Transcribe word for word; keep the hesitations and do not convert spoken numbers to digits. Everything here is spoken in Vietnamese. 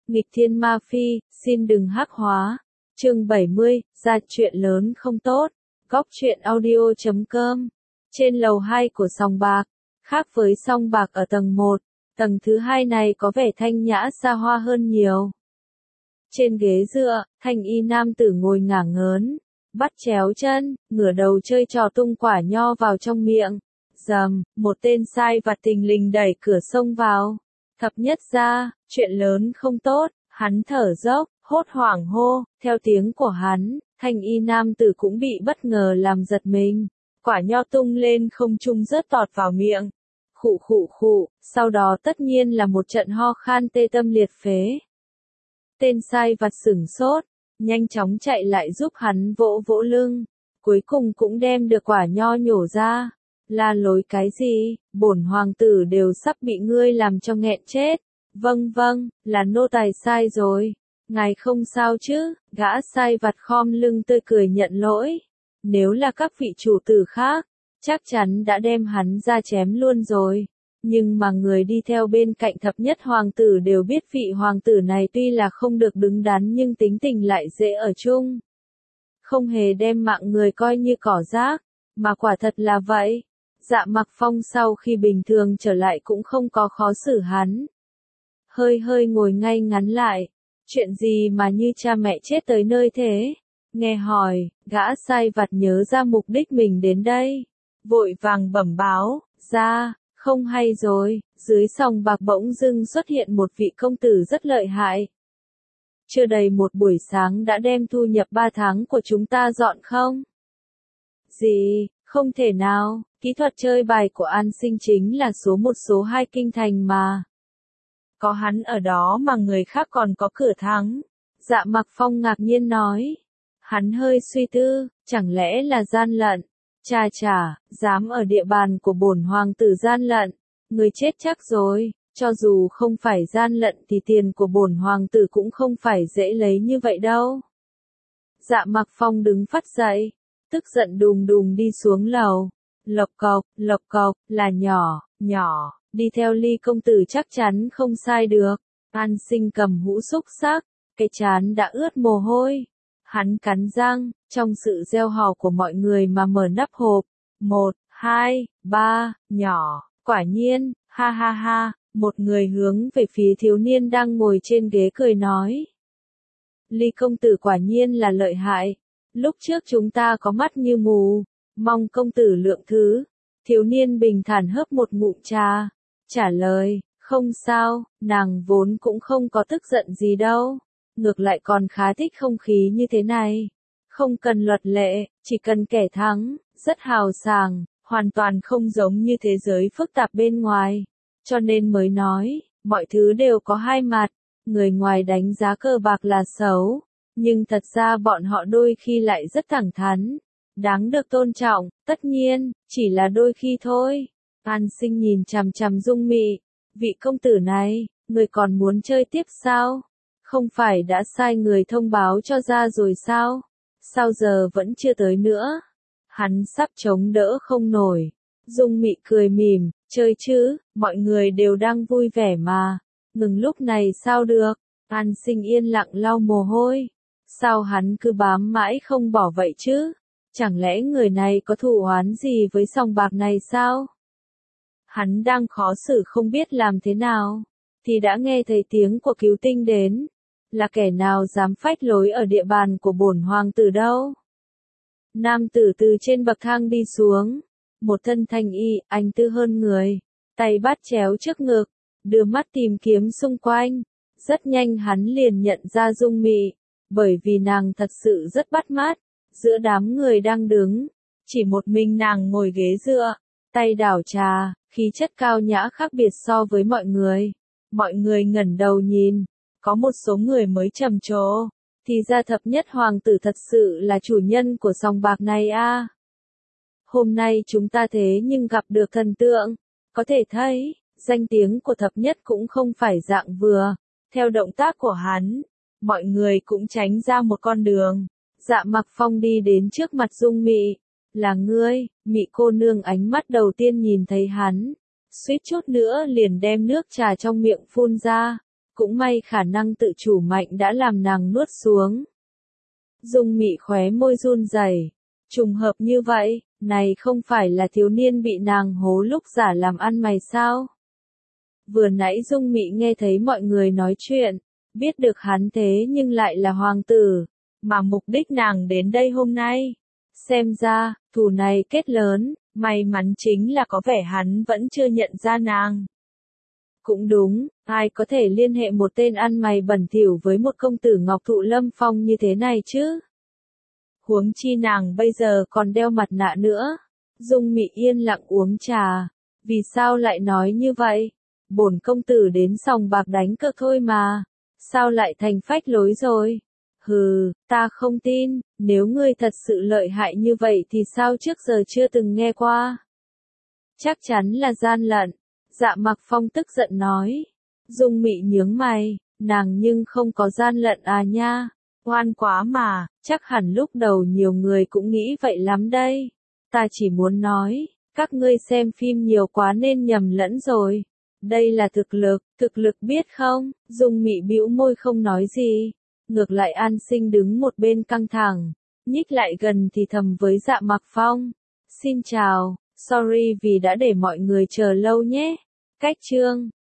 Nghịch thiên ma phi, xin đừng hắc hóa. Chương bảy mươi, ra chuyện lớn không tốt. Góc truyện audio chấm com. Trên lầu hai của sòng bạc, khác với sòng bạc ở tầng một, tầng thứ hai này có vẻ thanh nhã xa hoa hơn nhiều. Trên ghế dựa, thanh y nam tử ngồi ngả ngớn, bắt chéo chân, ngửa đầu chơi trò tung quả nho vào trong miệng. Rầm, một tên sai vặt thình lình đẩy cửa xông vào. Thập nhất ra, chuyện lớn không tốt, hắn thở dốc, hốt hoảng hô, theo tiếng của hắn, thanh y nam tử cũng bị bất ngờ làm giật mình. Quả nho tung lên không trung rớt tọt vào miệng. Khụ khụ khụ, sau đó tất nhiên là một trận ho khan tê tâm liệt phế. Tên sai vặt sửng sốt, nhanh chóng chạy lại giúp hắn vỗ vỗ lưng, cuối cùng cũng đem được quả nho nhổ ra. La lối cái gì, bổn hoàng tử đều sắp bị ngươi làm cho nghẹn chết. Vâng vâng, là nô tài sai rồi. Ngài không sao chứ, gã sai vặt khom lưng tươi cười nhận lỗi. Nếu là các vị chủ tử khác, chắc chắn đã đem hắn ra chém luôn rồi. Nhưng mà người đi theo bên cạnh thập nhất hoàng tử đều biết vị hoàng tử này tuy là không được đứng đắn nhưng tính tình lại dễ ở chung. Không hề đem mạng người coi như cỏ rác, mà quả thật là vậy. Dạ Mặc Phong sau khi bình thường trở lại cũng không có khó xử hắn. Hơi hơi ngồi ngay ngắn lại, chuyện gì mà như cha mẹ chết tới nơi thế? Nghe hỏi, gã sai vặt nhớ ra mục đích mình đến đây. Vội vàng bẩm báo, ra, không hay rồi, dưới sòng bạc bỗng dưng xuất hiện một vị công tử rất lợi hại. Chưa đầy một buổi sáng đã đem thu nhập ba tháng của chúng ta dọn không? Gì, không thể nào, kỹ thuật chơi bài của An Sinh chính là số một số hai kinh thành mà. Có hắn ở đó mà người khác còn có cửa thắng. Dạ Mặc Phong ngạc nhiên nói. Hắn hơi suy tư, chẳng lẽ là gian lận? Chà chà, dám ở địa bàn của bổn hoàng tử gian lận, người chết chắc rồi. Cho dù không phải gian lận thì tiền của bổn hoàng tử cũng không phải dễ lấy như vậy đâu. Dạ Mặc Phong đứng phắt dậy, tức giận đùng đùng đi xuống lầu. Lộc cộc, lộc cộc, là nhỏ, nhỏ, đi theo Ly công tử chắc chắn không sai được. An Sinh cầm hũ xúc xắc, cái trán đã ướt mồ hôi. Hắn cắn răng, trong sự reo hò của mọi người mà mở nắp hộp. Một, hai, ba, nhỏ, quả nhiên, ha ha ha, một người hướng về phía thiếu niên đang ngồi trên ghế cười nói. Ly công tử quả nhiên là lợi hại, lúc trước chúng ta có mắt như mù, mong công tử lượng thứ. Thiếu niên bình thản hớp một ngụm trà, trả lời, không sao, nàng vốn cũng không có tức giận gì đâu. Ngược lại còn khá thích không khí như thế này. Không cần luật lệ, chỉ cần kẻ thắng, rất hào sảng, hoàn toàn không giống như thế giới phức tạp bên ngoài. Cho nên mới nói, mọi thứ đều có hai mặt. Người ngoài đánh giá cờ bạc là xấu, nhưng thật ra bọn họ đôi khi lại rất thẳng thắn, đáng được tôn trọng, tất nhiên, chỉ là đôi khi thôi. An Sinh nhìn chằm chằm Dung Mị, vị công tử này, người còn muốn chơi tiếp sao? Không phải đã sai người thông báo cho ra rồi sao? Sao giờ vẫn chưa tới nữa? Hắn sắp chống đỡ không nổi. Dung Mị cười mỉm, chơi chứ, mọi người đều đang vui vẻ mà. Ngừng lúc này sao được? An Sinh yên lặng lau mồ hôi. Sao hắn cứ bám mãi không bỏ vậy chứ? Chẳng lẽ người này có thù oán gì với sòng bạc này sao? Hắn đang khó xử không biết làm thế nào, thì đã nghe thấy tiếng của Cứu Tinh đến. Là kẻ nào dám phách lối ở địa bàn của bổn hoàng tử đâu? Nam tử từ trên bậc thang đi xuống, một thân thanh y, anh tư hơn người, tay bắt chéo trước ngực, đưa mắt tìm kiếm xung quanh. Rất nhanh hắn liền nhận ra Dung Mị, bởi vì nàng thật sự rất bắt mắt. Giữa đám người đang đứng, chỉ một mình nàng ngồi ghế dựa, tay đảo trà, khí chất cao nhã khác biệt so với mọi người. Mọi người ngẩng đầu nhìn, có một số người mới trầm trồ, thì ra thập nhất hoàng tử thật sự là chủ nhân của sòng bạc này a. À. Hôm nay chúng ta thế nhưng gặp được thần tượng, có thể thấy, danh tiếng của thập nhất cũng không phải dạng vừa. Theo động tác của hắn, mọi người cũng tránh ra một con đường. Dạ Mặc Phong đi đến trước mặt Dung Mị. Là ngươi? Mị cô nương ánh mắt đầu tiên nhìn thấy hắn, suýt chút nữa liền đem nước trà trong miệng phun ra. Cũng may khả năng tự chủ mạnh đã làm nàng nuốt xuống. Dung Mị khóe môi run rẩy. Trùng hợp như vậy, này không phải là thiếu niên bị nàng hố lúc giả làm ăn mày sao? Vừa nãy Dung Mị nghe thấy mọi người nói chuyện, biết được hắn thế nhưng lại là hoàng tử, mà mục đích nàng đến đây hôm nay. Xem ra, thù này kết lớn, may mắn chính là có vẻ hắn vẫn chưa nhận ra nàng. Cũng đúng, ai có thể liên hệ một tên ăn mày bẩn thỉu với một công tử Ngọc Thụ Lâm Phong như thế này chứ? Huống chi nàng bây giờ còn đeo mặt nạ nữa. Dung Mị yên lặng uống trà. Vì sao lại nói như vậy? Bổn công tử đến sòng bạc đánh cược thôi mà. Sao lại thành phách lối rồi? Hừ, ta không tin, nếu ngươi thật sự lợi hại như vậy thì sao trước giờ chưa từng nghe qua? Chắc chắn là gian lận. Dạ Mặc Phong tức giận nói. Dung Mị nhướng mày, nàng nhưng không có gian lận à nha. Oan quá mà, chắc hẳn lúc đầu nhiều người cũng nghĩ vậy lắm đây. Ta chỉ muốn nói, các ngươi xem phim nhiều quá nên nhầm lẫn rồi. Đây là thực lực, thực lực biết không? Dung Mị bĩu môi không nói gì. Ngược lại An Sinh đứng một bên căng thẳng, nhích lại gần thì thầm với Dạ Mặc Phong. Xin chào, sorry vì đã để mọi người chờ lâu nhé. Cách chương